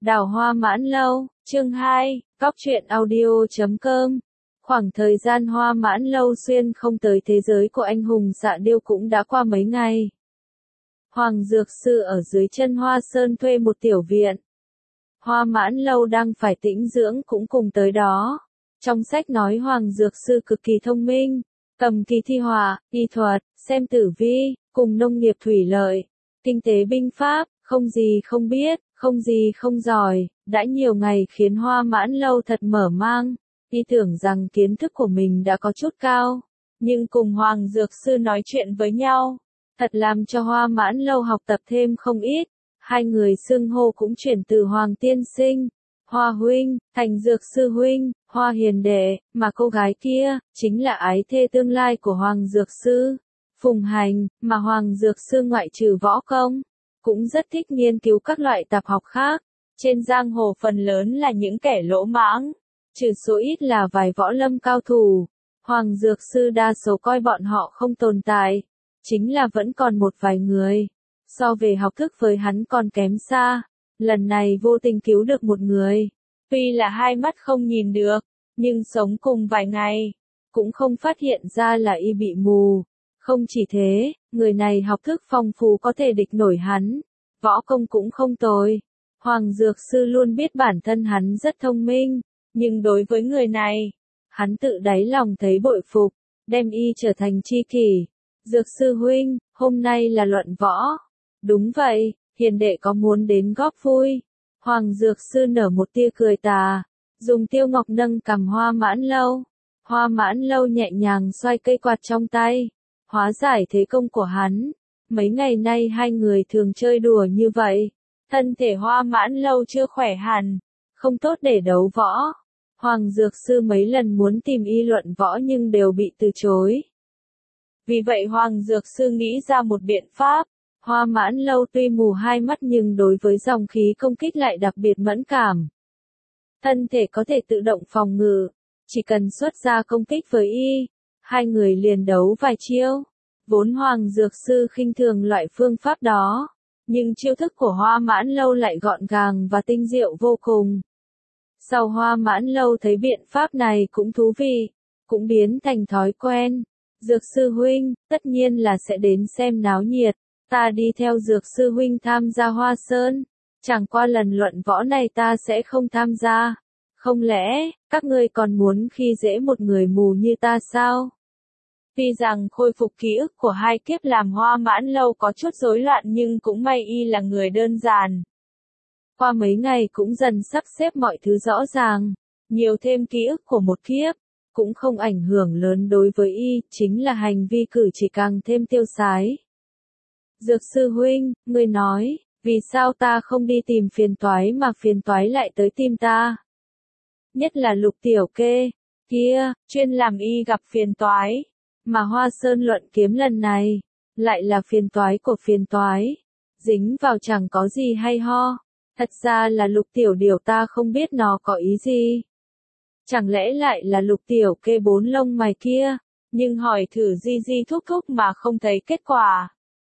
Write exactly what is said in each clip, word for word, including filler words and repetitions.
Đào Hoa Mãn Lâu, chương hai, Góc truyện audio chấm com. Khoảng thời gian Hoa Mãn Lâu xuyên không tới thế giới của anh hùng Dạ Điêu cũng đã qua mấy ngày. Hoàng Dược Sư ở dưới chân Hoa Sơn thuê một tiểu viện. Hoa Mãn Lâu đang phải tĩnh dưỡng cũng cùng tới đó. Trong sách nói Hoàng Dược Sư cực kỳ thông minh, cầm kỳ thi họa, y thuật, xem tử vi, cùng nông nghiệp thủy lợi, kinh tế binh pháp, không gì không biết, không gì không giỏi, đã nhiều ngày khiến Hoa Mãn Lâu thật mở mang, y tưởng rằng kiến thức của mình đã có chút cao, nhưng cùng Hoàng Dược Sư nói chuyện với nhau, thật làm cho Hoa Mãn Lâu học tập thêm không ít, hai người xưng hô cũng chuyển từ Hoàng Tiên Sinh, Hoa Huynh, thành Dược Sư Huynh, Hoa Hiền Đệ, mà cô gái kia, chính là ái thê tương lai của Hoàng Dược Sư, Phùng Hành, mà Hoàng Dược Sư ngoại trừ võ công, cũng rất thích nghiên cứu các loại tạp học khác, trên giang hồ phần lớn là những kẻ lỗ mãng, trừ số ít là vài võ lâm cao thủ, Hoàng Dược Sư đa số coi bọn họ không tồn tại, chính là vẫn còn một vài người, so về học thức với hắn còn kém xa, lần này vô tình cứu được một người, tuy là hai mắt không nhìn được, nhưng sống cùng vài ngày, cũng không phát hiện ra là y bị mù. Không chỉ thế, người này học thức phong phú có thể địch nổi hắn, võ công cũng không tồi. Hoàng Dược Sư luôn biết bản thân hắn rất thông minh, nhưng đối với người này, hắn tự đáy lòng thấy bội phục, đem y trở thành tri kỷ. Dược Sư Huynh, hôm nay là luận võ. Đúng vậy, Hiền Đệ có muốn đến góp vui. Hoàng Dược Sư nở một tia cười tà, dùng tiêu ngọc nâng cầm Hoa Mãn Lâu. Hoa Mãn Lâu nhẹ nhàng xoay cây quạt trong tay, hóa giải thế công của hắn. Mấy ngày nay hai người thường chơi đùa như vậy. Thân thể Hoa Mãn Lâu chưa khỏe hẳn, không tốt để đấu võ. Hoàng Dược Sư mấy lần muốn tìm y luận võ nhưng đều bị từ chối. Vì vậy Hoàng Dược Sư nghĩ ra một biện pháp. Hoa Mãn Lâu tuy mù hai mắt nhưng đối với dòng khí công kích lại đặc biệt mẫn cảm. Thân thể có thể tự động phòng ngự, chỉ cần xuất ra công kích với y, hai người liền đấu vài chiêu. Vốn Hoàng Dược Sư khinh thường loại phương pháp đó, nhưng chiêu thức của Hoa Mãn Lâu lại gọn gàng và tinh diệu vô cùng. Sau Hoa Mãn Lâu thấy biện pháp này cũng thú vị, cũng biến thành thói quen. Dược Sư Huynh, tất nhiên là sẽ đến xem náo nhiệt, ta đi theo Dược Sư Huynh tham gia Hoa Sơn, chẳng qua lần luận võ này ta sẽ không tham gia. Không lẽ, các ngươi còn muốn khi dễ một người mù như ta sao? Tuy rằng khôi phục ký ức của hai kiếp làm Hoa Mãn Lâu có chút rối loạn nhưng cũng may y là người đơn giản. Qua mấy ngày cũng dần sắp xếp mọi thứ rõ ràng, nhiều thêm ký ức của một kiếp, cũng không ảnh hưởng lớn đối với y, chính là hành vi cử chỉ càng thêm tiêu sái. Dược Sư Huynh, ngươi nói, vì sao ta không đi tìm phiền toái mà phiền toái lại tới tìm ta? Nhất là Lục Tiểu Kê, kia, chuyên làm y gặp phiền toái. Mà Hoa Sơn luận kiếm lần này, lại là phiền toái của phiền toái. Dính vào chẳng có gì hay ho. Thật ra là Lục Tiểu Điều ta không biết nó có ý gì. Chẳng lẽ lại là Lục Tiểu Kê bốn lông mày kia, nhưng hỏi thử di di thúc thúc mà không thấy kết quả.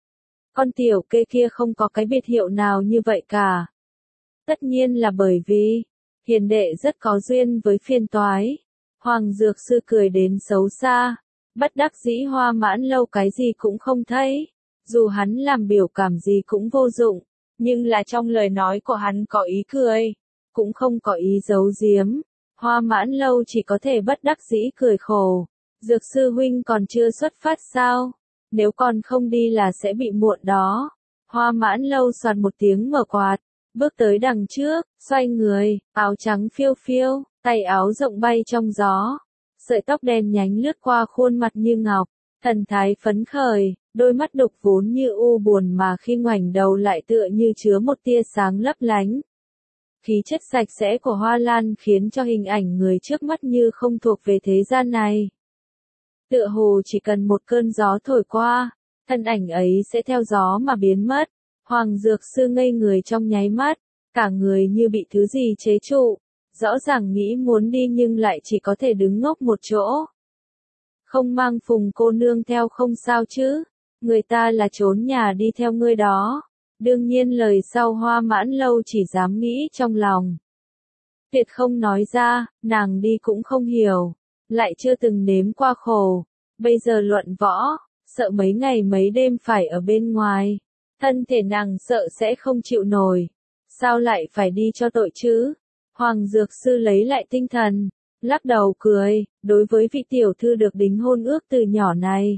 Con Tiểu Kê kia không có cái biệt hiệu nào như vậy cả. Tất nhiên là bởi vì, Hiền Đệ rất có duyên với phiền toái. Hoàng Dược Sư cười đến xấu xa. Bất đắc dĩ Hoa Mãn Lâu cái gì cũng không thấy, dù hắn làm biểu cảm gì cũng vô dụng, nhưng là trong lời nói của hắn có ý cười, cũng không có ý giấu giếm. Hoa Mãn Lâu chỉ có thể bất đắc dĩ cười khổ. Dược Sư Huynh còn chưa xuất phát sao? Nếu còn không đi là sẽ bị muộn đó. Hoa Mãn Lâu soạt một tiếng mở quạt, bước tới đằng trước, xoay người, áo trắng phiêu phiêu, tay áo rộng bay trong gió. Sợi tóc đen nhánh lướt qua khuôn mặt như ngọc, thần thái phấn khởi, đôi mắt đục vốn như u buồn mà khi ngoảnh đầu lại tựa như chứa một tia sáng lấp lánh. Khí chất sạch sẽ của Hoa Lan khiến cho hình ảnh người trước mắt như không thuộc về thế gian này. Tựa hồ chỉ cần một cơn gió thổi qua, thân ảnh ấy sẽ theo gió mà biến mất. Hoàng Dược Sư ngây người trong nháy mắt, cả người như bị thứ gì chế trụ. Rõ ràng nghĩ muốn đi nhưng lại chỉ có thể đứng ngốc một chỗ. Không mang Phùng cô nương theo không sao chứ, người ta là trốn nhà đi theo ngươi đó. Đương nhiên lời sau Hoa Mãn Lâu chỉ dám nghĩ trong lòng. Tuyệt không nói ra, nàng đi cũng không hiểu, lại chưa từng nếm qua khổ, bây giờ luận võ, sợ mấy ngày mấy đêm phải ở bên ngoài, thân thể nàng sợ sẽ không chịu nổi, sao lại phải đi cho tội chứ? Hoàng Dược Sư lấy lại tinh thần, lắc đầu cười, đối với vị tiểu thư được đính hôn ước từ nhỏ này.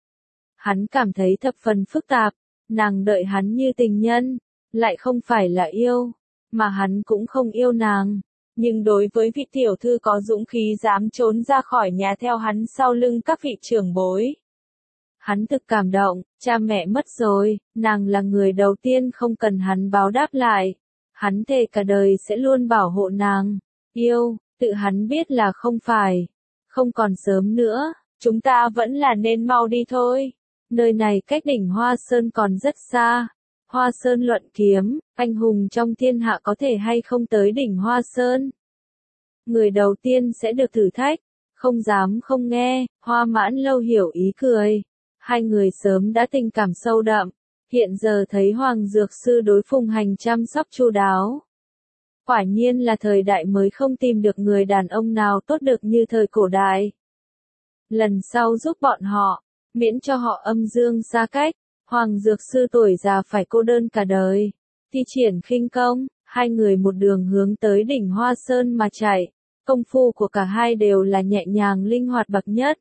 Hắn cảm thấy thập phần phức tạp, nàng đợi hắn như tình nhân, lại không phải là yêu, mà hắn cũng không yêu nàng. Nhưng đối với vị tiểu thư có dũng khí dám trốn ra khỏi nhà theo hắn sau lưng các vị trưởng bối. Hắn thực cảm động, cha mẹ mất rồi, nàng là người đầu tiên không cần hắn báo đáp lại. Hắn thề cả đời sẽ luôn bảo hộ nàng. Yêu, tự hắn biết là không phải. Không còn sớm nữa, chúng ta vẫn là nên mau đi thôi. Nơi này cách đỉnh Hoa Sơn còn rất xa. Hoa Sơn luận kiếm, anh hùng trong thiên hạ có thể hay không tới đỉnh Hoa Sơn. Người đầu tiên sẽ được thử thách, không dám không nghe, Hoa Mãn Lâu hiểu ý cười. Hai người sớm đã tình cảm sâu đậm, hiện giờ thấy Hoàng Dược Sư đối Phùng Hành chăm sóc chu đáo. Quả nhiên là thời đại mới không tìm được người đàn ông nào tốt được như thời cổ đại. Lần sau giúp bọn họ, miễn cho họ âm dương xa cách, Hoàng Dược Sư tuổi già phải cô đơn cả đời. Thi triển khinh công, hai người một đường hướng tới đỉnh Hoa Sơn mà chạy, công phu của cả hai đều là nhẹ nhàng linh hoạt bậc nhất.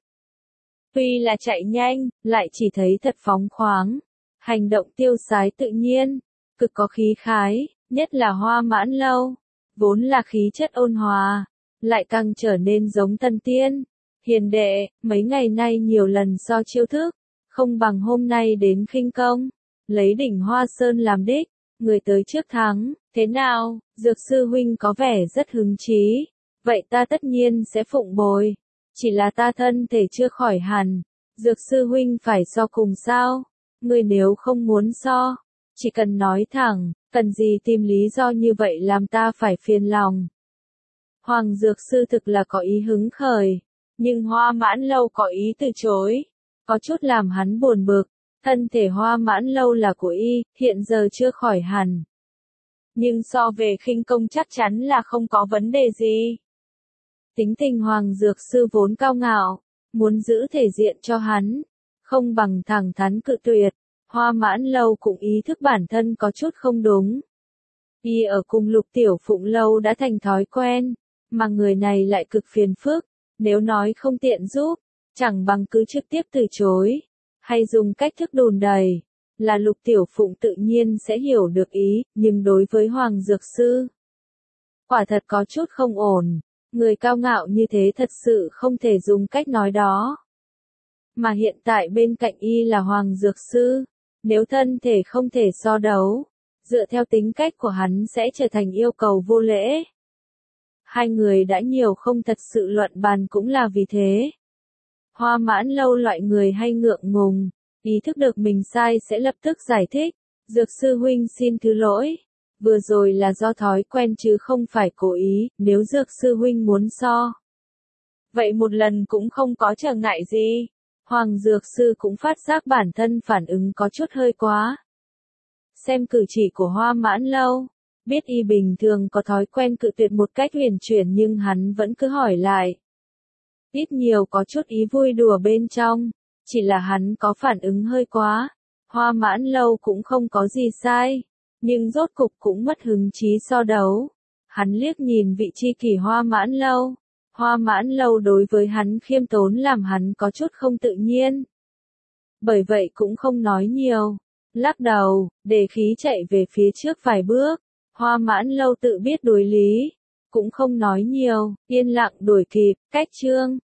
Tuy là chạy nhanh, lại chỉ thấy thật phóng khoáng, hành động tiêu sái tự nhiên, cực có khí khái, nhất là Hoa Mãn Lâu, vốn là khí chất ôn hòa, lại càng trở nên giống thần tiên. Hiền đệ, mấy ngày nay nhiều lần so chiêu thức, không bằng hôm nay đến khinh công, lấy đỉnh Hoa Sơn làm đích, người tới trước thắng, thế nào? Dược sư huynh có vẻ rất hứng chí, vậy ta tất nhiên sẽ phụng bồi, chỉ là ta thân thể chưa khỏi hẳn, Dược sư huynh phải so cùng sao? Người nếu không muốn so, chỉ cần nói thẳng, cần gì tìm lý do như vậy làm ta phải phiền lòng. Hoàng Dược Sư thực là có ý hứng khởi, nhưng Hoa Mãn Lâu có ý từ chối, có chút làm hắn buồn bực. Thân thể Hoa Mãn Lâu là của y, hiện giờ chưa khỏi hẳn. Nhưng so về khinh công chắc chắn là không có vấn đề gì. Tính tình Hoàng Dược Sư vốn cao ngạo, muốn giữ thể diện cho hắn, không bằng thẳng thắn cự tuyệt. Hoa Mãn Lâu cũng ý thức bản thân có chút không đúng. Y ở cùng Lục Tiểu Phụng lâu đã thành thói quen, mà người này lại cực phiền phức, nếu nói không tiện giúp, chẳng bằng cứ trực tiếp từ chối, hay dùng cách thức đùn đầy, là Lục Tiểu Phụng tự nhiên sẽ hiểu được ý, nhưng đối với Hoàng Dược Sư, quả thật có chút không ổn, người cao ngạo như thế thật sự không thể dùng cách nói đó. Mà hiện tại bên cạnh y là Hoàng Dược Sư, nếu thân thể không thể so đấu, dựa theo tính cách của hắn sẽ trở thành yêu cầu vô lễ. Hai người đã nhiều không thật sự luận bàn cũng là vì thế. Hoa Mãn Lâu loại người hay ngượng ngùng, ý thức được mình sai sẽ lập tức giải thích, Dược sư huynh xin thứ lỗi, vừa rồi là do thói quen chứ không phải cố ý, nếu Dược sư huynh muốn so. Vậy một lần cũng không có trở ngại gì. Hoàng Dược Sư cũng phát giác bản thân phản ứng có chút hơi quá. Xem cử chỉ của Hoa Mãn Lâu, biết y bình thường có thói quen cự tuyệt một cách huyền chuyển nhưng hắn vẫn cứ hỏi lại. Ít nhiều có chút ý vui đùa bên trong, chỉ là hắn có phản ứng hơi quá. Hoa Mãn Lâu cũng không có gì sai, nhưng rốt cục cũng mất hứng chí so đấu. Hắn liếc nhìn vị tri kỷ Hoa Mãn Lâu. Hoa Mãn Lâu đối với hắn khiêm tốn làm hắn có chút không tự nhiên. Bởi vậy cũng không nói nhiều, lắc đầu, để khí chạy về phía trước vài bước. Hoa Mãn Lâu tự biết đối lý, cũng không nói nhiều, yên lặng đuổi kịp, cách chương.